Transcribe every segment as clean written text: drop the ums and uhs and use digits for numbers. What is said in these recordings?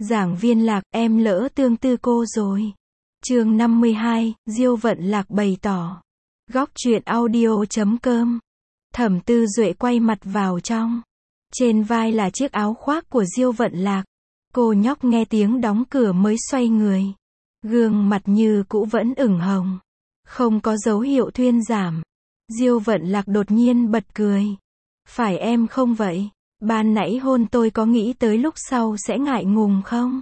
Giảng Viên Lạc, em lỡ tương tư cô rồi. Chương 52, Diêu Vận Lạc bày tỏ. Góc truyện audio.com. Thẩm Tư Duệ quay mặt vào trong. Trên vai là chiếc áo khoác của Diêu Vận Lạc. Cô nhóc nghe tiếng đóng cửa mới xoay người. Gương mặt như cũ vẫn ửng hồng. Không có dấu hiệu thuyên giảm. Diêu Vận Lạc đột nhiên bật cười. Phải em không vậy? Ban nãy hôn tôi có nghĩ tới lúc sau sẽ ngại ngùng không?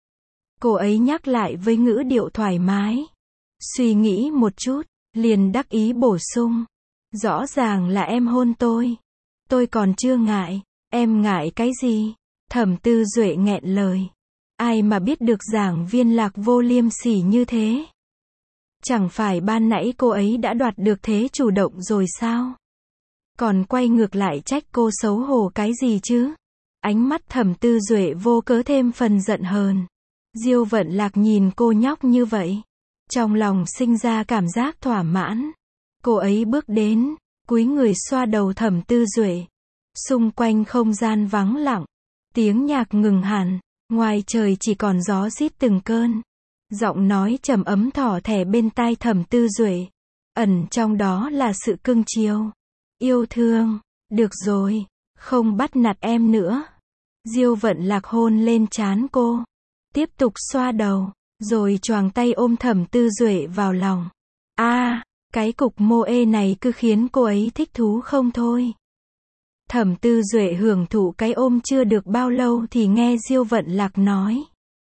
Cô ấy nhắc lại với ngữ điệu thoải mái. Suy nghĩ một chút, liền đắc ý bổ sung. Rõ ràng là em hôn tôi. Tôi còn chưa ngại. Em ngại cái gì? Thẩm Tư Duệ nghẹn lời. Ai mà biết được Giảng Viên Lạc vô liêm sỉ như thế? Chẳng phải ban nãy cô ấy đã đoạt được thế chủ động rồi sao? Còn quay ngược lại trách cô xấu hổ cái gì chứ? Ánh mắt Thẩm Tư Duệ vô cớ thêm phần giận hờn. Diêu Vận Lạc nhìn cô nhóc như vậy. Trong lòng sinh ra cảm giác thỏa mãn. Cô ấy bước đến, cúi người xoa đầu Thẩm Tư Duệ. Xung quanh không gian vắng lặng. Tiếng nhạc ngừng hẳn. Ngoài trời chỉ còn gió rít từng cơn. Giọng nói trầm ấm thỏ thẻ bên tai Thẩm Tư Duệ. Ẩn trong đó là sự cưng chiều. Yêu thương. Được rồi. Không bắt nạt em nữa. Diêu Vận Lạc hôn lên trán cô. Tiếp tục xoa đầu. Rồi choàng tay ôm Thẩm Tư Duệ vào lòng. Cái cục mô ê này cứ khiến cô ấy thích thú không thôi. Thẩm Tư Duệ hưởng thụ cái ôm chưa được bao lâu thì nghe Diêu Vận Lạc nói.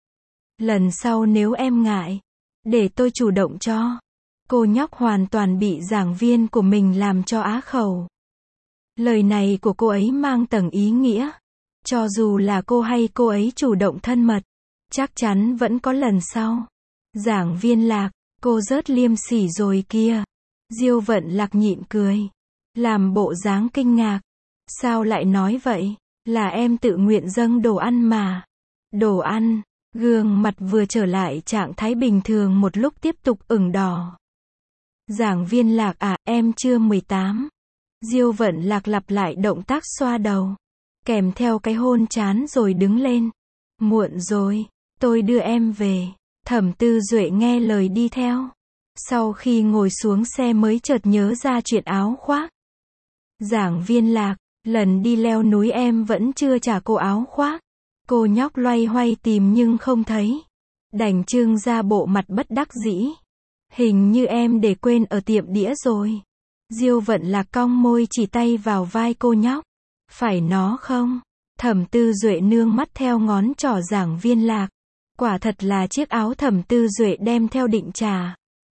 Lần sau nếu em ngại, để tôi chủ động cho. Cô nhóc hoàn toàn bị giảng viên của mình làm cho á khẩu. Lời này của cô ấy mang tầng ý nghĩa. Cho dù là cô hay cô ấy chủ động thân mật, chắc chắn vẫn có lần sau. Giảng Viên Lạc, cô rớt liêm sỉ rồi kia. Diêu Vận Lạc nhịn cười. Làm bộ dáng kinh ngạc. Sao lại nói vậy? Là em tự nguyện dâng đồ ăn mà. Đồ ăn. Gương mặt vừa trở lại trạng thái bình thường một lúc tiếp tục ửng đỏ. Giảng Viên Lạc à, em chưa 18. Diêu Vận Lạc lặp lại động tác xoa đầu. Kèm theo cái hôn trán rồi đứng lên. Muộn rồi, tôi đưa em về. Thẩm Tư Duệ nghe lời đi theo. Sau khi ngồi xuống xe mới chợt nhớ ra chuyện áo khoác. Giảng Viên Lạc, lần đi leo núi em vẫn chưa trả cô áo khoác. Cô nhóc loay hoay tìm nhưng không thấy. Đành trưng ra bộ mặt bất đắc dĩ. Hình như em để quên ở tiệm đĩa rồi. Diêu Vận Lạc cong môi chỉ tay vào vai cô nhóc. Phải nó không? Thẩm Tư Duệ nương mắt theo ngón trỏ Giảng Viên Lạc. Quả thật là chiếc áo Thẩm Tư Duệ đem theo định trả.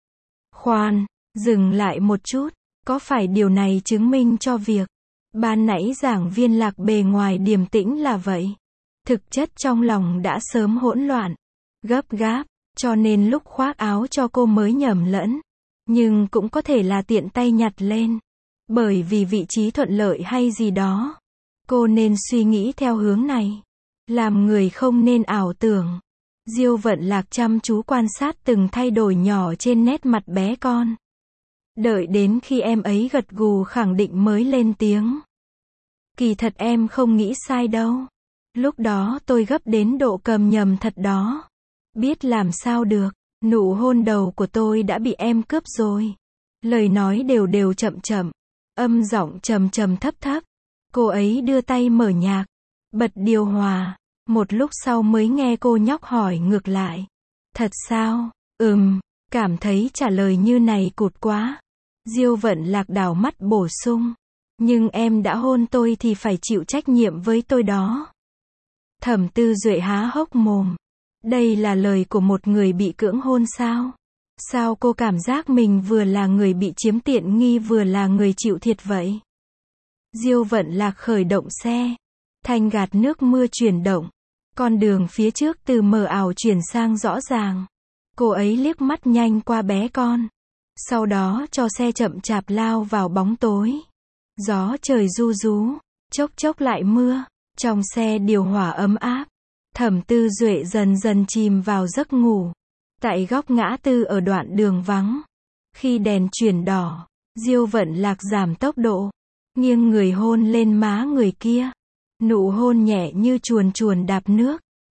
Khoan, dừng lại một chút. Có phải điều này chứng minh cho việc ban nãy Giảng Viên Lạc bề ngoài điềm tĩnh là vậy? Thực chất trong lòng đã sớm hỗn loạn, gấp gáp, cho nên lúc khoác áo cho cô mới nhầm lẫn. Nhưng cũng có thể là tiện tay nhặt lên. Bởi vì vị trí thuận lợi hay gì đó. Cô nên suy nghĩ theo hướng này. Làm người không nên ảo tưởng. Diêu Vận Lạc chăm chú quan sát từng thay đổi nhỏ trên nét mặt bé con. Đợi đến khi em ấy gật gù khẳng định mới lên tiếng. Kỳ thật em không nghĩ sai đâu. Lúc đó tôi gấp đến độ cầm nhầm thật đó. Biết làm sao được, nụ hôn đầu của tôi đã bị em cướp rồi. Lời nói đều đều chậm chậm, âm giọng trầm trầm thấp thấp. Cô ấy đưa tay mở nhạc, bật điều hòa. Một lúc sau mới nghe cô nhóc hỏi ngược lại. Thật sao? Cảm thấy trả lời như này cụt quá. Diêu Vận Lạc đảo mắt bổ sung. Nhưng em đã hôn tôi thì phải chịu trách nhiệm với tôi đó. Thẩm Tư Duệ há hốc mồm. Đây là lời của một người bị cưỡng hôn sao? Sao cô cảm giác mình vừa là người bị chiếm tiện nghi vừa là người chịu thiệt vậy? Diêu Vận Lạc khởi động xe. Thanh gạt nước mưa chuyển động. Con đường phía trước từ mờ ảo chuyển sang rõ ràng. Cô ấy liếc mắt nhanh qua bé con. Sau đó cho xe chậm chạp lao vào bóng tối. Gió trời ru rú. Chốc chốc lại mưa. Trong xe điều hòa ấm áp. Thẩm Tư Duệ dần dần chìm vào giấc ngủ. Tại góc ngã tư ở đoạn đường vắng. Khi đèn chuyển đỏ, Diêu Vận Lạc giảm tốc độ. Nghiêng người hôn lên má người kia. Nụ hôn nhẹ như chuồn chuồn đạp nước.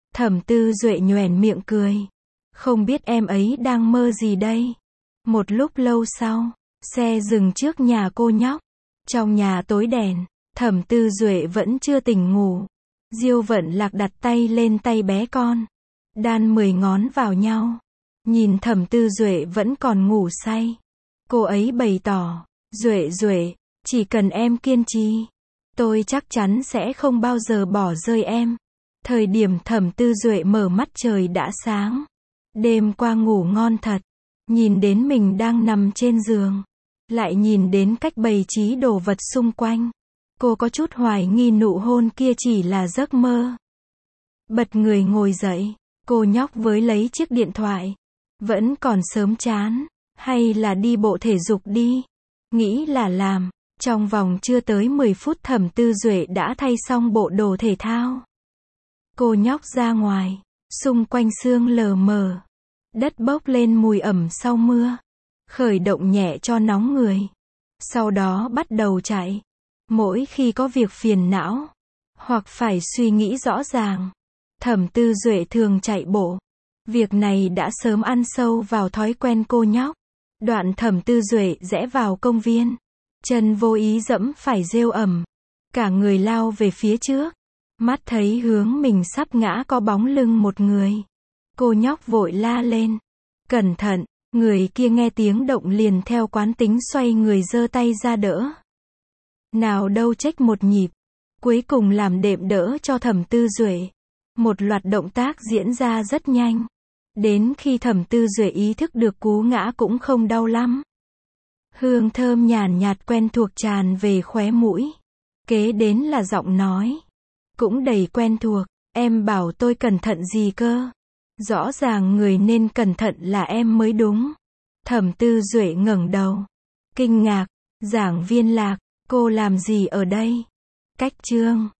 Thẩm Tư Duệ nhoẻn miệng cười. Không biết em ấy đang mơ gì đây. Một lúc lâu sau, xe dừng trước nhà cô nhóc. Trong nhà tối đèn, Thẩm Tư Duệ vẫn chưa tỉnh ngủ. Diêu Vận Lạc đặt tay lên tay bé con, đan 10 ngón vào nhau. Nhìn Thẩm Tư Duệ vẫn còn ngủ say, cô ấy bày tỏ, Duệ Duệ, chỉ cần em kiên trì, tôi chắc chắn sẽ không bao giờ bỏ rơi em. Thời điểm Thẩm Tư Duệ mở mắt trời đã sáng. Đêm qua ngủ ngon thật, nhìn đến mình đang nằm trên giường, lại nhìn đến cách bày trí đồ vật xung quanh. Cô có chút hoài nghi nụ hôn kia chỉ là giấc mơ. Bật người ngồi dậy, cô nhóc với lấy chiếc điện thoại. Vẫn còn sớm chán, hay là đi bộ thể dục đi. Nghĩ là làm, trong vòng chưa tới 10 phút Thẩm Tư Duệ đã thay xong bộ đồ thể thao. Cô nhóc ra ngoài, xung quanh sương lờ mờ. Đất bốc lên mùi ẩm sau mưa. Khởi động nhẹ cho nóng người. Sau đó bắt đầu chạy. Mỗi khi có việc phiền não, hoặc phải suy nghĩ rõ ràng, Thẩm Tư Duệ thường chạy bộ. Việc này đã sớm ăn sâu vào thói quen cô nhóc. Đoạn Thẩm Tư Duệ rẽ vào công viên. Chân vô ý dẫm phải rêu ẩm. Cả người lao về phía trước. Mắt thấy hướng mình sắp ngã có bóng lưng một người. Cô nhóc vội la lên. Cẩn thận, người kia nghe tiếng động liền theo quán tính xoay người giơ tay ra đỡ. Nào đâu trách một nhịp. Cuối cùng làm đệm đỡ cho Thẩm Tư Duệ. Một loạt động tác diễn ra rất nhanh. Đến khi Thẩm Tư Duệ ý thức được cú ngã cũng không đau lắm. Hương thơm nhàn nhạt quen thuộc tràn về khóe mũi. Kế đến là giọng nói. Cũng đầy quen thuộc. Em bảo tôi cẩn thận gì cơ? Rõ ràng người nên cẩn thận là em mới đúng. Thẩm Tư Duệ ngẩng đầu. Kinh ngạc. Giảng viên Lạc, cô làm gì ở đây? Cách chương